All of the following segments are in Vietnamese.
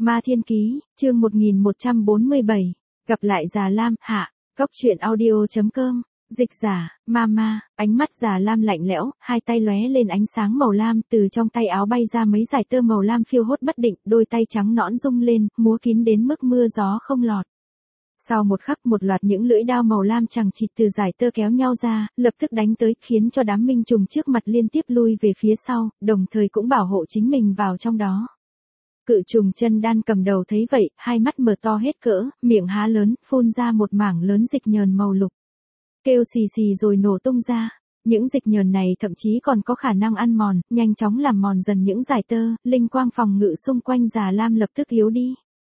Ma Thiên Ký, chương 1147. Gặp lại Già Lam, hạ. Góc truyện audio.com. Dịch giả, Mama, ánh mắt Già Lam lạnh lẽo, hai tay lóe lên ánh sáng màu lam, từ trong tay áo bay ra mấy dải tơ màu lam phiêu hốt bất định, đôi tay trắng nõn rung lên, múa kín đến mức mưa gió không lọt. Sau một khắc một loạt những lưỡi đao màu lam chằng chịt từ dải tơ kéo nhau ra, lập tức đánh tới, khiến cho đám minh trùng trước mặt liên tiếp lui về phía sau, đồng thời cũng bảo hộ chính mình vào trong đó. Cự trùng chân đan cầm đầu thấy vậy, hai mắt mở to hết cỡ, miệng há lớn, phun ra một mảng lớn dịch nhờn màu lục. Kêu xì xì rồi nổ tung ra. Những dịch nhờn này thậm chí còn có khả năng ăn mòn, nhanh chóng làm mòn dần những dải tơ, linh quang phòng ngự xung quanh Già Lam lập tức yếu đi.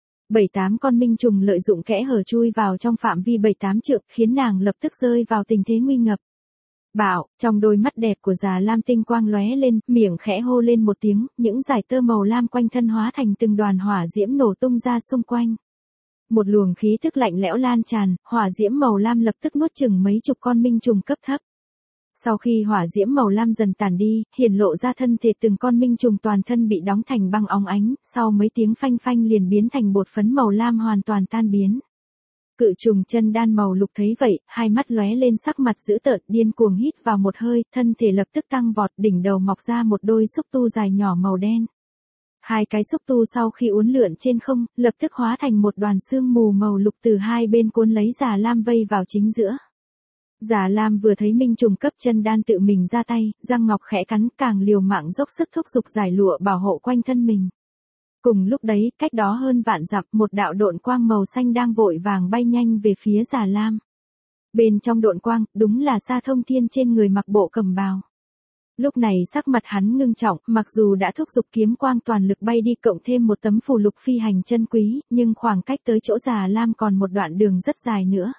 7-8 con minh trùng lợi dụng kẽ hở chui vào trong phạm vi 7-8 trượng, khiến nàng lập tức rơi vào tình thế nguy ngập. Bảo, trong đôi mắt đẹp của Già Lam tinh quang lóe lên, miệng khẽ hô lên một tiếng, những dải tơ màu lam quanh thân hóa thành từng đoàn hỏa diễm nổ tung ra xung quanh. Một luồng khí thức lạnh lẽo lan tràn, hỏa diễm màu lam lập tức nuốt chửng mấy chục con minh trùng cấp thấp. Sau khi hỏa diễm màu lam dần tàn đi, hiển lộ ra thân thể từng con minh trùng toàn thân bị đóng thành băng óng ánh, sau mấy tiếng phanh phanh liền biến thành bột phấn màu lam hoàn toàn tan biến. Cự trùng chân đan màu lục thấy vậy, hai mắt lóe lên sắc mặt dữ tợn, điên cuồng hít vào một hơi, thân thể lập tức tăng vọt, đỉnh đầu mọc ra một đôi xúc tu dài nhỏ màu đen. Hai cái xúc tu sau khi uốn lượn trên không, lập tức hóa thành một đoàn sương mù màu lục từ hai bên cuốn lấy Già Lam vây vào chính giữa. Già Lam vừa thấy minh trùng cấp chân đan tự mình ra tay, răng ngọc khẽ cắn, càng liều mạng dốc sức thúc giục giải lụa bảo hộ quanh thân mình. Cùng lúc đấy, cách đó hơn vạn dặm, một đạo độn quang màu xanh đang vội vàng bay nhanh về phía Già Lam. Bên trong độn quang, đúng là Sa Thông Thiên trên người mặc bộ cẩm bào. Lúc này sắc mặt hắn ngưng trọng, mặc dù đã thúc giục kiếm quang toàn lực bay đi cộng thêm một tấm phù lục phi hành chân quý, nhưng khoảng cách tới chỗ Già Lam còn một đoạn đường rất dài nữa.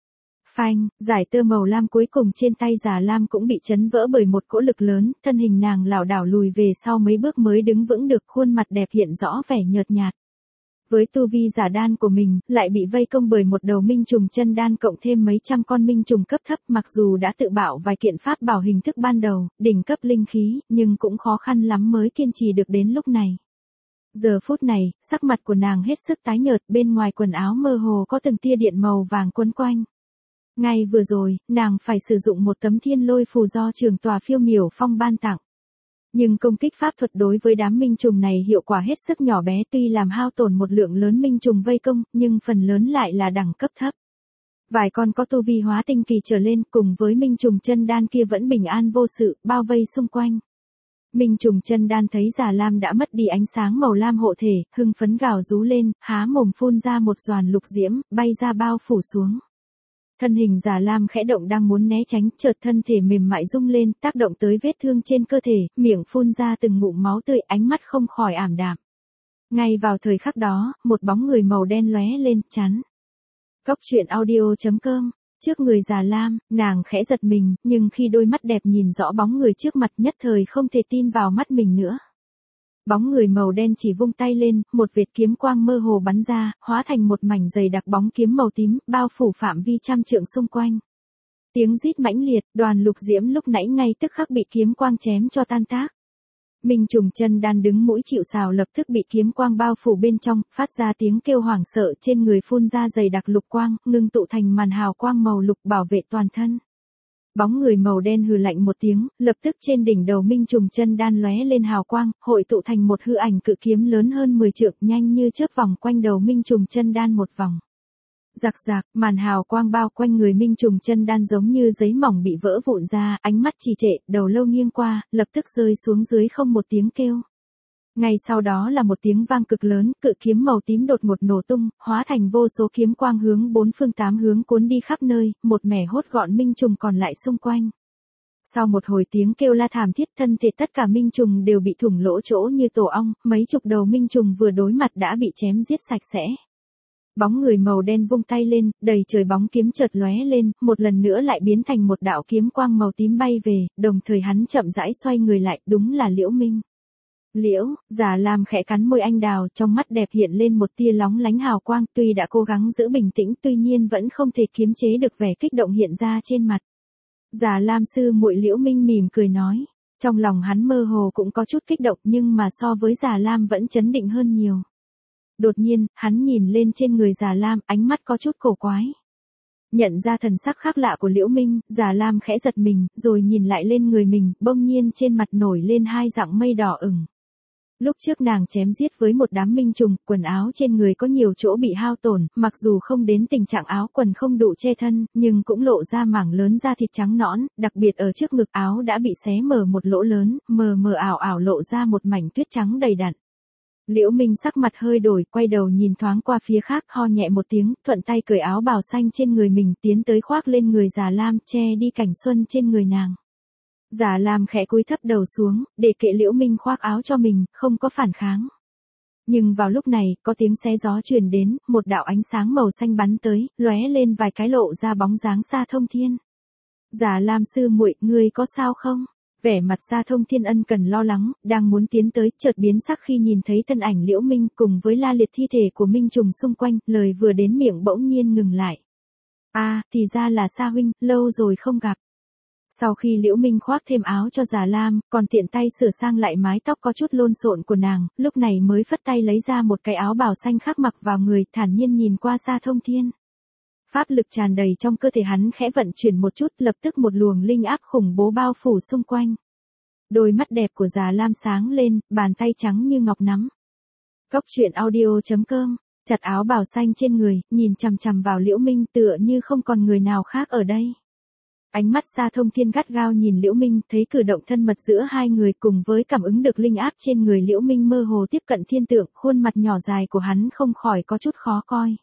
Phanh, dải tơ màu lam cuối cùng trên tay Già Lam cũng bị chấn vỡ bởi một cỗ lực lớn, thân hình nàng lảo đảo lùi về sau mấy bước mới đứng vững được, khuôn mặt đẹp hiện rõ vẻ nhợt nhạt. Với tu vi giả đan của mình, lại bị vây công bởi một đầu minh trùng chân đan cộng thêm mấy trăm con minh trùng cấp thấp, mặc dù đã tự bạo vài kiện pháp bảo hình thức ban đầu, đỉnh cấp linh khí, nhưng cũng khó khăn lắm mới kiên trì được đến lúc này. Giờ phút này, sắc mặt của nàng hết sức tái nhợt, bên ngoài quần áo mơ hồ có từng tia điện màu vàng quấn quanh. Ngay vừa rồi, nàng phải sử dụng một tấm thiên lôi phù do Trường Tòa Phiêu Miểu Phong ban tặng. Nhưng công kích pháp thuật đối với đám minh trùng này hiệu quả hết sức nhỏ bé, tuy làm hao tổn một lượng lớn minh trùng vây công, nhưng phần lớn lại là đẳng cấp thấp. Vài con có tu vi hóa tinh kỳ trở lên cùng với minh trùng chân đan kia vẫn bình an vô sự, bao vây xung quanh. Minh trùng chân đan thấy Già Lam đã mất đi ánh sáng màu lam hộ thể, hưng phấn gào rú lên, há mồm phun ra một doàn lục diễm, bay ra bao phủ xuống. Thân hình Già Lam khẽ động đang muốn né tránh, chợt thân thể mềm mại rung lên, tác động tới vết thương trên cơ thể, miệng phun ra từng ngụm máu tươi, ánh mắt không khỏi ảm đạm. Ngay vào thời khắc đó, một bóng người màu đen lóe lên, chắn. Góc truyện audio.com. Trước người Già Lam, nàng khẽ giật mình, nhưng khi đôi mắt đẹp nhìn rõ bóng người trước mặt nhất thời không thể tin vào mắt mình nữa. Bóng người màu đen chỉ vung tay lên, một vệt kiếm quang mơ hồ bắn ra, hóa thành một mảnh dày đặc bóng kiếm màu tím, bao phủ phạm vi trăm trượng xung quanh. Tiếng rít mãnh liệt, đoàn lục diễm lúc nãy ngay tức khắc bị kiếm quang chém cho tan tác. Minh trùng chân đan đứng mũi chịu sào lập tức bị kiếm quang bao phủ bên trong, phát ra tiếng kêu hoảng sợ, trên người phun ra dày đặc lục quang, ngưng tụ thành màn hào quang màu lục bảo vệ toàn thân. Bóng người màu đen hừ lạnh một tiếng, lập tức trên đỉnh đầu minh trùng chân đan lóe lên hào quang, hội tụ thành một hư ảnh cự kiếm lớn hơn 10 trượng, nhanh như chớp vòng quanh đầu minh trùng chân đan một vòng. Rạc rạc, màn hào quang bao quanh người minh trùng chân đan giống như giấy mỏng bị vỡ vụn ra, ánh mắt trì trệ, đầu lâu nghiêng qua, lập tức rơi xuống dưới không một tiếng kêu. Ngay sau đó là một tiếng vang cực lớn, cự kiếm màu tím đột ngột nổ tung, hóa thành vô số kiếm quang hướng bốn phương tám hướng cuốn đi khắp nơi, một mẻ hốt gọn minh trùng còn lại xung quanh. Sau một hồi tiếng kêu la thảm thiết, thân thể tất cả minh trùng đều bị thủng lỗ chỗ như tổ ong, mấy chục đầu minh trùng vừa đối mặt đã bị chém giết sạch sẽ. Bóng người màu đen vung tay lên, đầy trời bóng kiếm chợt lóe lên, một lần nữa lại biến thành một đạo kiếm quang màu tím bay về, đồng thời hắn chậm rãi xoay người lại, đúng là Liễu Minh. Liễu, Già Lam khẽ cắn môi anh đào, trong mắt đẹp hiện lên một tia lóng lánh hào quang, tuy đã cố gắng giữ bình tĩnh, tuy nhiên vẫn không thể kiềm chế được vẻ kích động hiện ra trên mặt. Già Lam sư muội Liễu Minh mỉm cười nói, trong lòng hắn mơ hồ cũng có chút kích động nhưng mà so với Già Lam vẫn chấn định hơn nhiều. Đột nhiên, hắn nhìn lên trên người Già Lam, ánh mắt có chút cổ quái. Nhận ra thần sắc khác lạ của Liễu Minh, Già Lam khẽ giật mình, rồi nhìn lại lên người mình, bỗng nhiên trên mặt nổi lên hai dạng mây đỏ ửng. Lúc trước nàng chém giết với một đám minh trùng, quần áo trên người có nhiều chỗ bị hao tổn, mặc dù không đến tình trạng áo quần không đủ che thân, nhưng cũng lộ ra mảng lớn da thịt trắng nõn, đặc biệt ở trước ngực áo đã bị xé mở một lỗ lớn, mờ mờ ảo ảo lộ ra một mảnh tuyết trắng đầy đặn. Liễu Minh sắc mặt hơi đổi, quay đầu nhìn thoáng qua phía khác, ho nhẹ một tiếng, thuận tay cởi áo bào xanh trên người mình, tiến tới khoác lên người Già Lam, che đi cảnh xuân trên người nàng. Già Lam khẽ cúi thấp đầu xuống, để kệ Liễu Minh khoác áo cho mình, không có phản kháng. Nhưng vào lúc này, có tiếng xé gió truyền đến, một đạo ánh sáng màu xanh bắn tới, lóe lên vài cái lộ ra bóng dáng Sa Thông Thiên. Già Lam sư muội, ngươi có sao không? Vẻ mặt Sa Thông Thiên ân cần lo lắng, đang muốn tiến tới, chợt biến sắc khi nhìn thấy thân ảnh Liễu Minh cùng với la liệt thi thể của minh trùng xung quanh, lời vừa đến miệng bỗng nhiên ngừng lại. Thì ra là Sa huynh, lâu rồi không gặp. Sau khi Liễu Minh khoác thêm áo cho Già Lam, còn tiện tay sửa sang lại mái tóc có chút lộn xộn của nàng, lúc này mới phất tay lấy ra một cái áo bào xanh khác mặc vào người, thản nhiên nhìn qua Sa Thông Thiên. Pháp lực tràn đầy trong cơ thể hắn khẽ vận chuyển một chút, lập tức một luồng linh áp khủng bố bao phủ xung quanh. Đôi mắt đẹp của Già Lam sáng lên, bàn tay trắng như ngọc nắm. Cốc truyện audio.com, chặt áo bào xanh trên người, nhìn chằm chằm vào Liễu Minh tựa như không còn người nào khác ở đây. Ánh mắt Sa Thông Thiên gắt gao nhìn Liễu Minh, thấy cử động thân mật giữa hai người cùng với cảm ứng được linh áp trên người Liễu Minh mơ hồ tiếp cận thiên tượng, khuôn mặt nhỏ dài của hắn không khỏi có chút khó coi.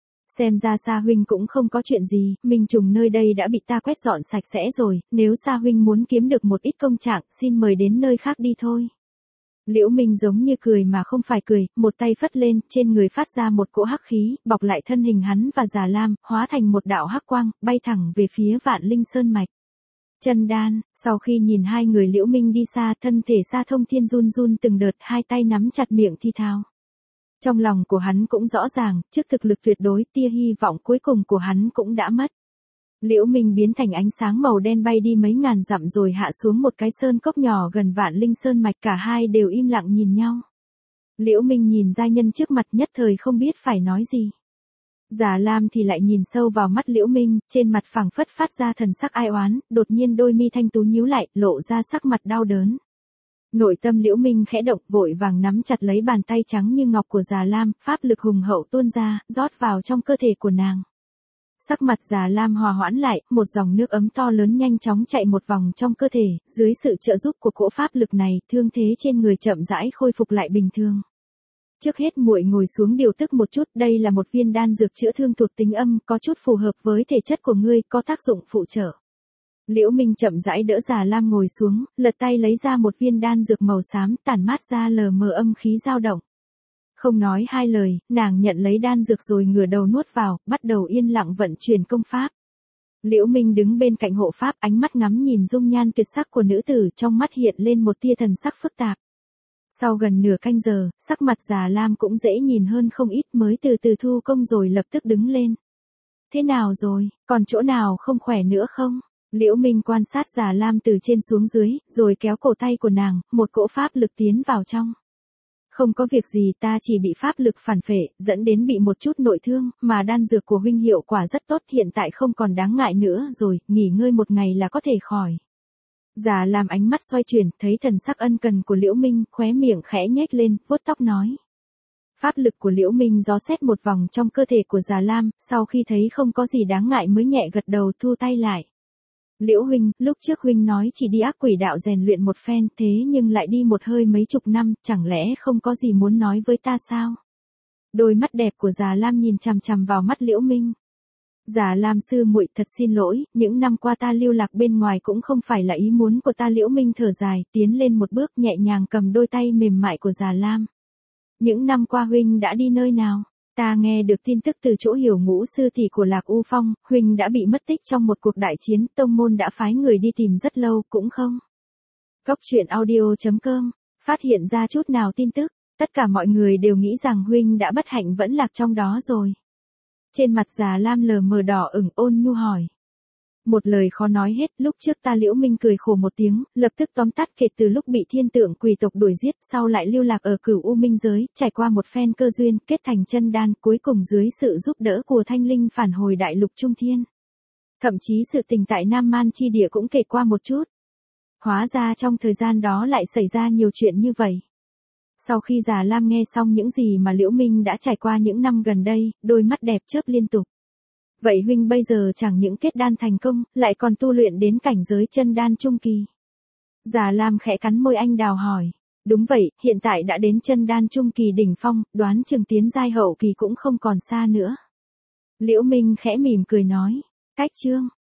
Xem ra Sa huynh cũng không có chuyện gì, minh trùng nơi đây đã bị ta quét dọn sạch sẽ rồi, nếu Sa huynh muốn kiếm được một ít công trạng, xin mời đến nơi khác đi thôi. Liễu Minh giống như cười mà không phải cười, một tay phất lên, trên người phát ra một cỗ hắc khí, bọc lại thân hình hắn và Già Lam, hóa thành một đạo hắc quang, bay thẳng về phía Vạn Linh Sơn mạch. Chân đan, sau khi nhìn hai người Liễu Minh đi xa, thân thể Sa Thông Thiên run run từng đợt, hai tay nắm chặt miệng thi thao. Trong lòng của hắn cũng rõ ràng, trước thực lực tuyệt đối, tia hy vọng cuối cùng của hắn cũng đã mất. Liễu Minh biến thành ánh sáng màu đen bay đi mấy ngàn dặm rồi hạ xuống một cái sơn cốc nhỏ gần Vạn Linh Sơn mạch, cả hai đều im lặng nhìn nhau. Liễu Minh nhìn giai nhân trước mặt nhất thời không biết phải nói gì. Già Lam thì lại nhìn sâu vào mắt Liễu Minh, trên mặt phảng phất phát ra thần sắc ai oán, đột nhiên đôi mi thanh tú nhíu lại, lộ ra sắc mặt đau đớn. Nội tâm Liễu Minh khẽ động, vội vàng nắm chặt lấy bàn tay trắng như ngọc của Già Lam, pháp lực hùng hậu tuôn ra, rót vào trong cơ thể của nàng. Sắc mặt Già Lam hòa hoãn lại, một dòng nước ấm to lớn nhanh chóng chạy một vòng trong cơ thể, dưới sự trợ giúp của cỗ pháp lực này, thương thế trên người chậm rãi khôi phục lại bình thường. Trước hết muội ngồi xuống điều tức một chút, đây là một viên đan dược chữa thương thuộc tính âm, có chút phù hợp với thể chất của ngươi, có tác dụng phụ trợ. Liễu Minh chậm rãi đỡ Già Lam ngồi xuống, lật tay lấy ra một viên đan dược màu xám, tản mát ra lờ mờ âm khí dao động. Không nói hai lời, nàng nhận lấy đan dược rồi ngửa đầu nuốt vào, bắt đầu yên lặng vận chuyển công pháp. Liễu Minh đứng bên cạnh hộ pháp, ánh mắt ngắm nhìn dung nhan tuyệt sắc của nữ tử, trong mắt hiện lên một tia thần sắc phức tạp. Sau gần nửa canh giờ, sắc mặt Già Lam cũng dễ nhìn hơn không ít, mới từ từ thu công rồi lập tức đứng lên. Thế nào rồi, còn chỗ nào không khỏe nữa không? Liễu Minh quan sát Già Lam từ trên xuống dưới, rồi kéo cổ tay của nàng, một cỗ pháp lực tiến vào trong. Không có việc gì, ta chỉ bị pháp lực phản phệ, dẫn đến bị một chút nội thương, mà đan dược của huynh hiệu quả rất tốt, hiện tại không còn đáng ngại nữa rồi, nghỉ ngơi một ngày là có thể khỏi. Già Lam ánh mắt xoay chuyển, thấy thần sắc ân cần của Liễu Minh, khóe miệng khẽ nhếch lên, vuốt tóc nói. Pháp lực của Liễu Minh gió xét một vòng trong cơ thể của Già Lam, sau khi thấy không có gì đáng ngại mới nhẹ gật đầu thu tay lại. Liễu huynh, lúc trước huynh nói chỉ đi ác quỷ đạo rèn luyện một phen, thế nhưng lại đi một hơi mấy chục năm, chẳng lẽ không có gì muốn nói với ta sao? Đôi mắt đẹp của Già Lam nhìn chằm chằm vào mắt Liễu Minh. Già Lam sư muội, thật xin lỗi, những năm qua ta lưu lạc bên ngoài cũng không phải là ý muốn của ta. Liễu Minh thở dài, tiến lên một bước, nhẹ nhàng cầm đôi tay mềm mại của Già Lam. Những năm qua huynh đã đi nơi nào? Ta nghe được tin tức từ chỗ Hiểu Ngũ sư tỷ của Lạc U Phong, huynh đã bị mất tích trong một cuộc đại chiến, tông môn đã phái người đi tìm rất lâu, cũng không. Cốc truyện audio.com, phát hiện ra chút nào tin tức, tất cả mọi người đều nghĩ rằng huynh đã bất hạnh vẫn lạc trong đó rồi. Trên mặt Già Lam lờ mờ đỏ ửng, ôn nhu hỏi. Một lời khó nói hết, lúc trước ta Liễu Minh cười khổ một tiếng, lập tức tóm tắt kể từ lúc bị thiên tượng quỷ tộc đuổi giết, sau lại lưu lạc ở Cửu U Minh giới, trải qua một phen cơ duyên, kết thành chân đan, cuối cùng dưới sự giúp đỡ của thanh linh phản hồi đại lục trung thiên. Thậm chí sự tình tại Nam Man chi địa cũng kể qua một chút. Hóa ra trong thời gian đó lại xảy ra nhiều chuyện như vậy. Sau khi Già Lam nghe xong những gì mà Liễu Minh đã trải qua những năm gần đây, đôi mắt đẹp chớp liên tục. Vậy huynh bây giờ chẳng những kết đan thành công, lại còn tu luyện đến cảnh giới chân đan trung kỳ. Già Lam khẽ cắn môi anh đào hỏi. Đúng vậy, hiện tại đã đến chân đan trung kỳ đỉnh phong, đoán chừng tiến giai hậu kỳ cũng không còn xa nữa. Liễu Minh khẽ mỉm cười nói. Cách chương